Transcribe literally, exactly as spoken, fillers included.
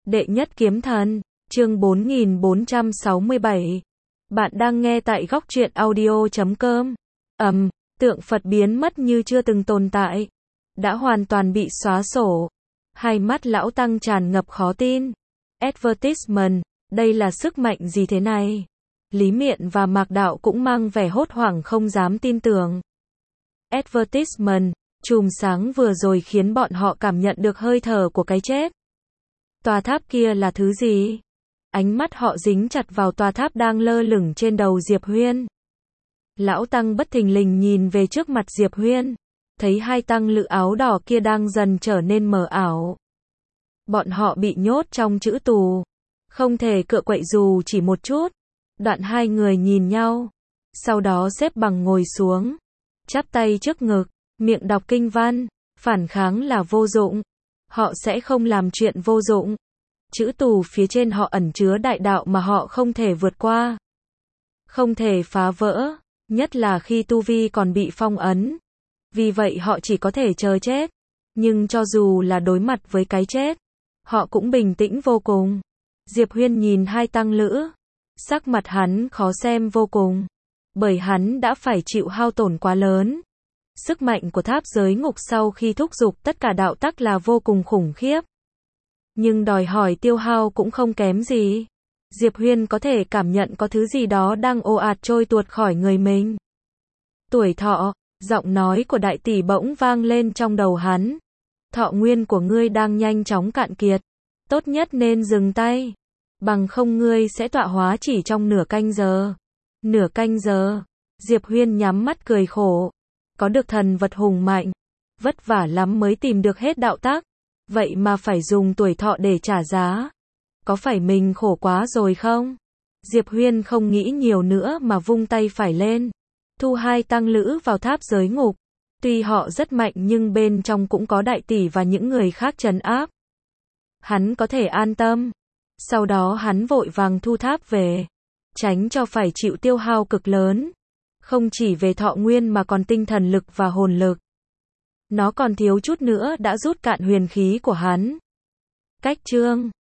Đệ nhất kiếm thần, chương bốn nghìn bốn trăm sáu mươi bảy. Bạn đang nghe tại góc truyện audio chấm com. Ầm, um, tượng Phật biến mất như chưa từng tồn tại, đã hoàn toàn bị xóa sổ. Hai mắt lão tăng tràn ngập khó tin. Advertisement, đây là sức mạnh gì thế này? Lý Miện và Mạc Đạo cũng mang vẻ hốt hoảng không dám tin tưởng. Advertisement, chùm sáng vừa rồi khiến bọn họ cảm nhận được hơi thở của cái chết. Tòa tháp kia là thứ gì? Ánh mắt họ dính chặt vào tòa tháp đang lơ lửng trên đầu Diệp Huyên. Lão tăng bất thình lình nhìn về trước mặt Diệp Huyên, thấy hai tăng lữ áo đỏ kia đang dần trở nên mờ ảo. Bọn họ bị nhốt trong trữ tù, không thể cựa quậy dù chỉ một chút. Đoạn hai người nhìn nhau, sau đó xếp bằng ngồi xuống, chắp tay trước ngực, miệng đọc kinh văn. Phản kháng là vô dụng, họ sẽ không làm chuyện vô dụng. Trữ tù phía trên họ ẩn chứa đại đạo mà họ không thể vượt qua, không thể phá vỡ, nhất là khi tu vi còn bị phong ấn. Vì vậy họ chỉ có thể chờ chết. Nhưng cho dù là đối mặt với cái chết, họ cũng bình tĩnh vô cùng. Diệp Huyên nhìn hai tăng lữ, sắc mặt hắn khó xem vô cùng, bởi hắn đã phải chịu hao tổn quá lớn. Sức mạnh của tháp giới ngục sau khi thúc giục tất cả đạo tắc là vô cùng khủng khiếp, nhưng đòi hỏi tiêu hao cũng không kém gì. Diệp Huyên có thể cảm nhận có thứ gì đó đang ồ ạt trôi tuột khỏi người mình. Tuổi thọ, giọng nói của đại tỷ bỗng vang lên trong đầu hắn. Thọ nguyên của ngươi đang nhanh chóng cạn kiệt, tốt nhất nên dừng tay, bằng không ngươi sẽ tọa hóa chỉ trong nửa canh giờ. Nửa canh giờ, Diệp Huyên nhắm mắt cười khổ. Có được thần vật hùng mạnh, vất vả lắm mới tìm được hết đạo tác, vậy mà phải dùng tuổi thọ để trả giá. Có phải mình khổ quá rồi không? Diệp Huyên không nghĩ nhiều nữa mà vung tay phải lên, thu hai tăng lữ vào tháp giới ngục. Tuy họ rất mạnh nhưng bên trong cũng có đại tỷ và những người khác trấn áp. Hắn có thể an tâm. Sau đó hắn vội vàng thu tháp về, tránh cho phải chịu tiêu hao cực lớn. Không chỉ về thọ nguyên mà còn tinh thần lực và hồn lực. Nó còn thiếu chút nữa đã rút cạn huyền khí của hắn. Cách chương